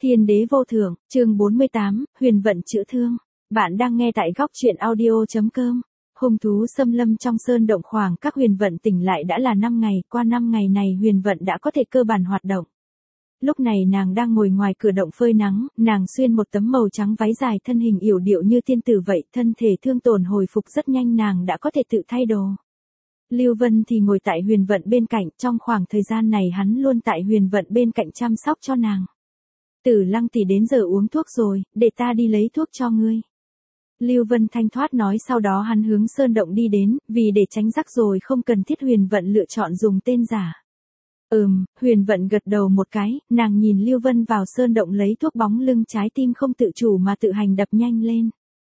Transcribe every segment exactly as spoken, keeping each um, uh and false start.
Thiên đế vô thượng, chương bốn mươi tám, huyền vận chữa thương. Bạn đang nghe tại góc truyện audio.com. Hung thú xâm lâm trong sơn động khoảng các huyền vận tỉnh lại đã là năm ngày, qua năm ngày này huyền vận đã có thể cơ bản hoạt động. Lúc này nàng đang ngồi ngoài cửa động phơi nắng, nàng xuyên một tấm màu trắng váy dài, thân hình yểu điệu như tiên tử vậy, thân thể thương tổn hồi phục rất nhanh, nàng đã có thể tự thay đồ. Lưu Vân thì ngồi tại huyền vận bên cạnh, trong khoảng thời gian này hắn luôn tại huyền vận bên cạnh chăm sóc cho nàng. Tử Lăng tỷ đến giờ uống thuốc rồi, để ta đi lấy thuốc cho ngươi. Lưu Vân thanh thoát nói, sau đó hắn hướng sơn động đi đến, vì để tránh rắc rối không cần thiết huyền vận lựa chọn dùng tên giả. Ừm, huyền vận gật đầu một cái, nàng nhìn Lưu Vân vào sơn động lấy thuốc, bóng lưng trái tim không tự chủ mà tự hành đập nhanh lên.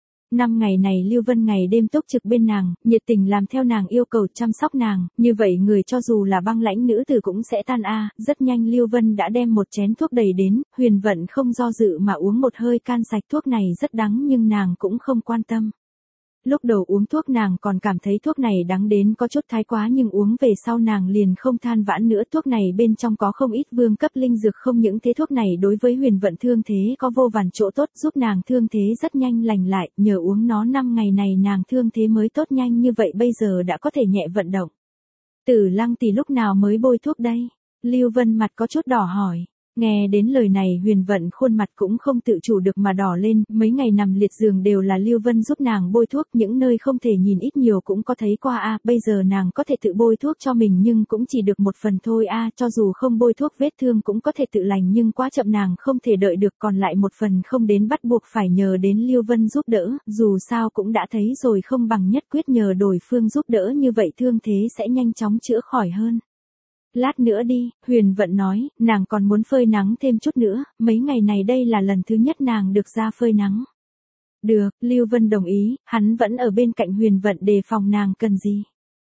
Năm ngày này Lưu Vân ngày đêm túc trực bên nàng, nhiệt tình làm theo nàng yêu cầu, chăm sóc nàng, như vậy người cho dù là băng lãnh nữ tử cũng sẽ tan a. Rất nhanh Lưu Vân đã đem một chén thuốc đầy đến, huyền vận không do dự mà uống một hơi can sạch. Thuốc này rất đắng nhưng nàng cũng không quan tâm. Lúc đầu uống thuốc nàng còn cảm thấy thuốc này đắng đến có chút thái quá, nhưng uống về sau nàng liền không than vãn nữa. Thuốc này bên trong có không ít vương cấp linh dược, không những thế thuốc này đối với huyền vận thương thế có vô vàn chỗ tốt, giúp nàng thương thế rất nhanh lành lại, nhờ uống nó năm ngày này nàng thương thế mới tốt nhanh như vậy, bây giờ đã có thể nhẹ vận động. Tử Lăng tỷ lúc nào mới bôi thuốc đây? Lưu Vân mặt có chút đỏ hỏi. Nghe đến lời này huyền vận khuôn mặt cũng không tự chủ được mà đỏ lên, mấy ngày nằm liệt giường đều là Lưu Vân giúp nàng bôi thuốc, những nơi không thể nhìn ít nhiều cũng có thấy qua a. Bây giờ nàng có thể tự bôi thuốc cho mình nhưng cũng chỉ được một phần thôi a, cho dù không bôi thuốc vết thương cũng có thể tự lành nhưng quá chậm, nàng không thể đợi được, còn lại một phần không đến bắt buộc phải nhờ đến Lưu Vân giúp đỡ, dù sao cũng đã thấy rồi không bằng nhất quyết nhờ đối phương giúp đỡ, như vậy thương thế sẽ nhanh chóng chữa khỏi hơn. Lát nữa đi, huyền vận nói, nàng còn muốn phơi nắng thêm chút nữa, mấy ngày này đây là lần thứ nhất nàng được ra phơi nắng. Được, Lưu Vân đồng ý, hắn vẫn ở bên cạnh huyền vận đề phòng nàng cần gì.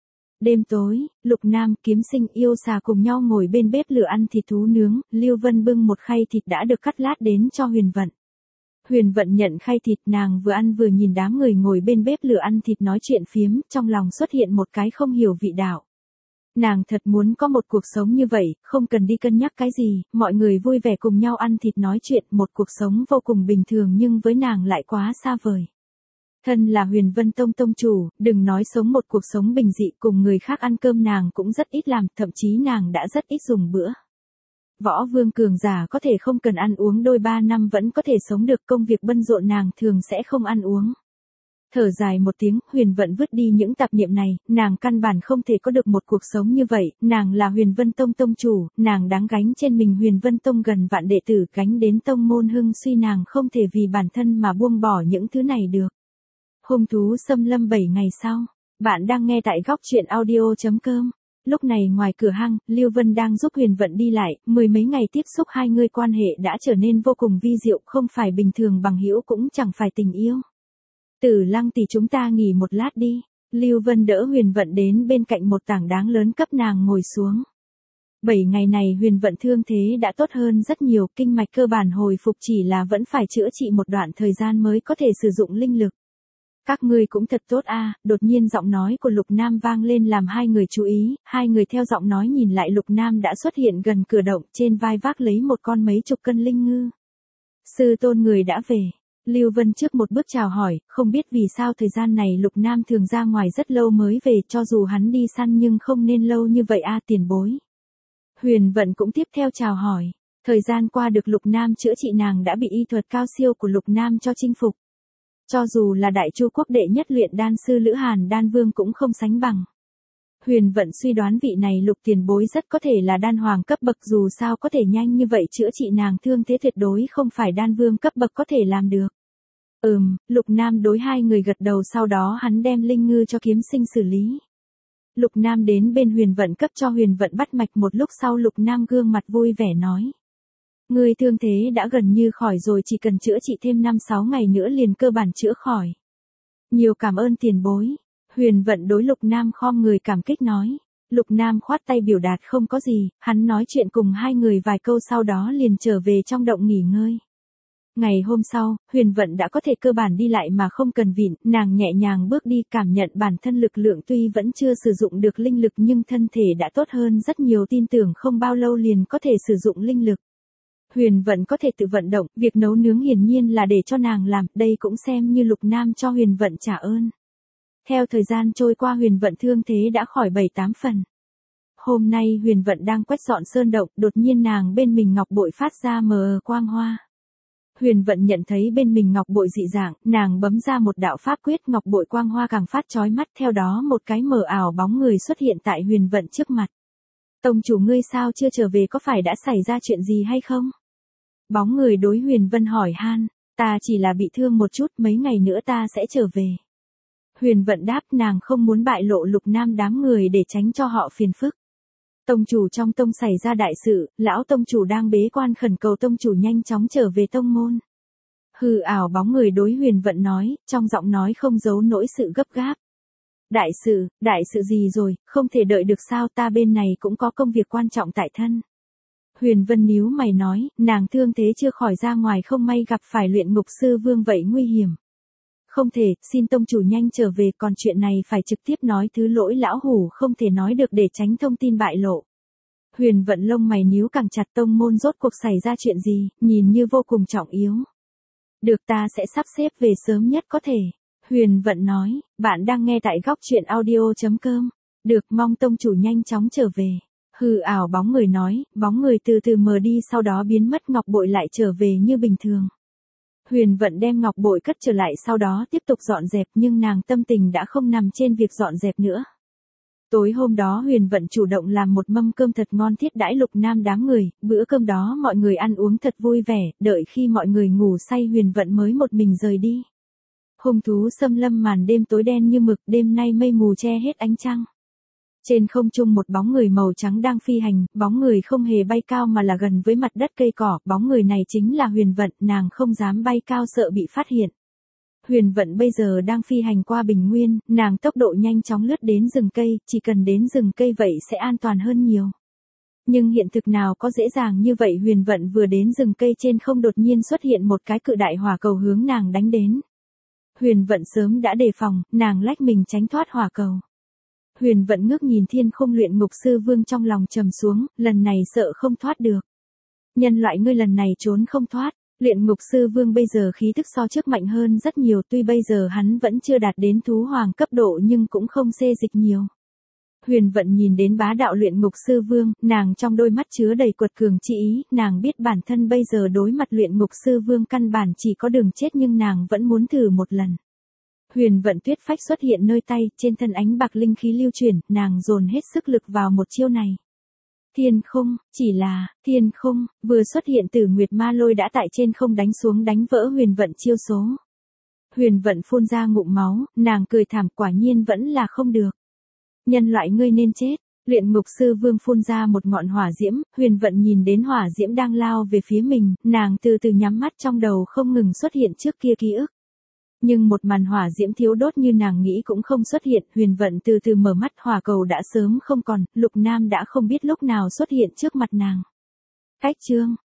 Đêm tối, Lục Nam, Kiếm Sinh, Yêu Xà cùng nhau ngồi bên bếp lửa ăn thịt thú nướng, Lưu Vân bưng một khay thịt đã được cắt lát đến cho huyền vận. Huyền vận nhận khay thịt, nàng vừa ăn vừa nhìn đám người ngồi bên bếp lửa ăn thịt nói chuyện phiếm, trong lòng xuất hiện một cái không hiểu vị đạo. Nàng thật muốn có một cuộc sống như vậy, không cần đi cân nhắc cái gì, mọi người vui vẻ cùng nhau ăn thịt nói chuyện, một cuộc sống vô cùng bình thường nhưng với nàng lại quá xa vời. Thân là Huyền Vân Tông tông chủ, đừng nói sống một cuộc sống bình dị, cùng người khác ăn cơm nàng cũng rất ít làm, thậm chí nàng đã rất ít dùng bữa. Võ vương cường giả có thể không cần ăn uống đôi ba năm vẫn có thể sống được, công việc bận rộn nàng thường sẽ không ăn uống. Thở dài một tiếng, huyền vận vứt đi những tạp niệm này, nàng căn bản không thể có được một cuộc sống như vậy, nàng là Huyền Vân Tông tông chủ, nàng đáng gánh trên mình Huyền Vân Tông gần vạn đệ tử, gánh đến tông môn hưng suy, nàng không thể vì bản thân mà buông bỏ những thứ này được. Hung thú xâm lâm bảy ngày sau, bạn đang nghe tại góc truyện audio.com. Lúc này ngoài cửa hang, Lưu Vân đang giúp huyền vận đi lại, mười mấy ngày tiếp xúc hai người quan hệ đã trở nên vô cùng vi diệu, không phải bình thường bằng hữu cũng chẳng phải tình yêu. Tử Lăng tỷ, chúng ta nghỉ một lát đi. Lưu Vân đỡ huyền vận đến bên cạnh một tảng đá lớn cấp nàng ngồi xuống. Bảy ngày này huyền vận thương thế đã tốt hơn rất nhiều, kinh mạch cơ bản hồi phục, chỉ là vẫn phải chữa trị một đoạn thời gian mới có thể sử dụng linh lực. Các ngươi cũng thật tốt a. Đột nhiên giọng nói của Lục Nam vang lên làm hai người chú ý, hai người theo giọng nói nhìn lại, Lục Nam đã xuất hiện gần cửa động, trên vai vác lấy một con mấy chục cân linh ngư. Sư tôn người đã về. Lưu Vân trước một bước chào hỏi, không biết vì sao thời gian này Lục Nam thường ra ngoài rất lâu mới về, cho dù hắn đi săn nhưng không nên lâu như vậy a à, tiền bối. Huyền vận cũng tiếp theo chào hỏi, thời gian qua được Lục Nam chữa trị, nàng đã bị y thuật cao siêu của Lục Nam cho chinh phục. Cho dù là Đại Chu quốc đệ nhất luyện đan sư Lữ Hàn Đan Vương cũng không sánh bằng. Huyền vận suy đoán vị này Lục tiền bối rất có thể là đan hoàng cấp bậc, dù sao có thể nhanh như vậy chữa trị nàng thương thế tuyệt đối không phải đan vương cấp bậc có thể làm được. Ừm, Lục Nam đối hai người gật đầu, sau đó hắn đem linh ngư cho Kiếm Sinh xử lý. Lục Nam đến bên huyền vận cấp cho huyền vận bắt mạch, một lúc sau Lục Nam gương mặt vui vẻ nói. Người thương thế đã gần như khỏi rồi, chỉ cần chữa trị thêm năm sáu ngày nữa liền cơ bản chữa khỏi. Nhiều cảm ơn tiền bối. Huyền vận đối Lục Nam khom người cảm kích nói. Lục Nam khoát tay biểu đạt không có gì, hắn nói chuyện cùng hai người vài câu sau đó liền trở về trong động nghỉ ngơi. Ngày hôm sau, huyền vận đã có thể cơ bản đi lại mà không cần vịn, nàng nhẹ nhàng bước đi, cảm nhận bản thân lực lượng, tuy vẫn chưa sử dụng được linh lực nhưng thân thể đã tốt hơn rất nhiều, tin tưởng không bao lâu liền có thể sử dụng linh lực. Huyền Vận có thể tự vận động, việc nấu nướng hiển nhiên là để cho nàng làm, đây cũng xem như Lục Nam cho Huyền Vận trả ơn. Theo thời gian trôi qua Huyền Vận thương thế đã khỏi bảy tám phần. Hôm nay Huyền Vận đang quét dọn sơn động, đột nhiên nàng bên mình ngọc bội phát ra mờ quang hoa. Huyền Vận nhận thấy bên mình ngọc bội dị dạng, nàng bấm ra một đạo pháp quyết, ngọc bội quang hoa càng phát chói mắt, theo đó một cái mờ ảo bóng người xuất hiện tại Huyền Vận trước mặt. Tông chủ ngươi sao chưa trở về, có phải đã xảy ra chuyện gì hay không? Bóng người đối Huyền Vân hỏi han, ta chỉ là bị thương một chút, mấy ngày nữa ta sẽ trở về. Huyền Vận đáp, nàng không muốn bại lộ Lục Nam đám người để tránh cho họ phiền phức. Tông chủ trong tông xảy ra đại sự, lão tông chủ đang bế quan khẩn cầu tông chủ nhanh chóng trở về tông môn. Hư ảo bóng người đối Huyền Vận nói, trong giọng nói không giấu nỗi sự gấp gáp. Đại sự, đại sự gì rồi, không thể đợi được sao, ta bên này cũng có công việc quan trọng tại thân. Huyền Vân níu mày nói, nàng thương thế chưa khỏi ra ngoài không may gặp phải luyện ngục sư vương vậy nguy hiểm. Không thể, xin tông chủ nhanh trở về, còn chuyện này phải trực tiếp nói, thứ lỗi lão hủ không thể nói được để tránh thông tin bại lộ. Huyền Vận lông mày níu càng chặt, tông môn rốt cuộc xảy ra chuyện gì, nhìn như vô cùng trọng yếu. Được, ta sẽ sắp xếp về sớm nhất có thể. Huyền Vận nói, bạn đang nghe tại góc truyện audio chấm com. Được, mong tông chủ nhanh chóng trở về. Hư ảo bóng người nói, bóng người từ từ mờ đi sau đó biến mất, ngọc bội lại trở về như bình thường. Huyền Vận đem ngọc bội cất trở lại sau đó tiếp tục dọn dẹp, nhưng nàng tâm tình đã không nằm trên việc dọn dẹp nữa. Tối hôm đó Huyền Vận chủ động làm một mâm cơm thật ngon thiết đãi Lục Nam đám người, bữa cơm đó mọi người ăn uống thật vui vẻ, đợi khi mọi người ngủ say Huyền Vận mới một mình rời đi. Hung thú xâm lâm, màn đêm tối đen như mực, đêm nay mây mù che hết ánh trăng. Trên không trung một bóng người màu trắng đang phi hành, bóng người không hề bay cao mà là gần với mặt đất cây cỏ, bóng người này chính là Huyền Vận, nàng không dám bay cao sợ bị phát hiện. Huyền Vận bây giờ đang phi hành qua Bình Nguyên, nàng tốc độ nhanh chóng lướt đến rừng cây, chỉ cần đến rừng cây vậy sẽ an toàn hơn nhiều. Nhưng hiện thực nào có dễ dàng như vậy, Huyền Vận vừa đến rừng cây trên không đột nhiên xuất hiện một cái cự đại hỏa cầu hướng nàng đánh đến. Huyền Vận sớm đã đề phòng, nàng lách mình tránh thoát hỏa cầu. Huyền Vận ngước nhìn thiên khung, luyện ngục sư vương trong lòng trầm xuống, lần này sợ không thoát được. Nhân loại ngươi lần này trốn không thoát. Luyện ngục sư vương bây giờ khí thức so trước mạnh hơn rất nhiều, tuy bây giờ hắn vẫn chưa đạt đến thú hoàng cấp độ nhưng cũng không xê dịch nhiều. Huyền Vận nhìn đến bá đạo luyện ngục sư vương, nàng trong đôi mắt chứa đầy quật cường chi ý, nàng biết bản thân bây giờ đối mặt luyện ngục sư vương căn bản chỉ có đường chết nhưng nàng vẫn muốn thử một lần. Huyền Vận tuyết phách xuất hiện nơi tay, trên thân ánh bạc linh khí lưu chuyển, nàng dồn hết sức lực vào một chiêu này. Thiên khung, chỉ là, thiên khung, vừa xuất hiện Tử Nguyệt Ma Lôi đã tại trên không đánh xuống đánh vỡ Huyền Vận chiêu số. Huyền Vận phun ra ngụm máu, nàng cười thảm, quả nhiên vẫn là không được. Nhân loại ngươi nên chết. Luyện ngục sư vương phun ra một ngọn hỏa diễm, Huyền Vận nhìn đến hỏa diễm đang lao về phía mình, nàng từ từ nhắm mắt, trong đầu không ngừng xuất hiện trước kia ký ức. Nhưng một màn hỏa diễm thiếu đốt như nàng nghĩ cũng không xuất hiện, Huyền Vận từ từ mở mắt, hỏa cầu đã sớm không còn, Lục Nam đã không biết lúc nào xuất hiện trước mặt nàng. Cách chương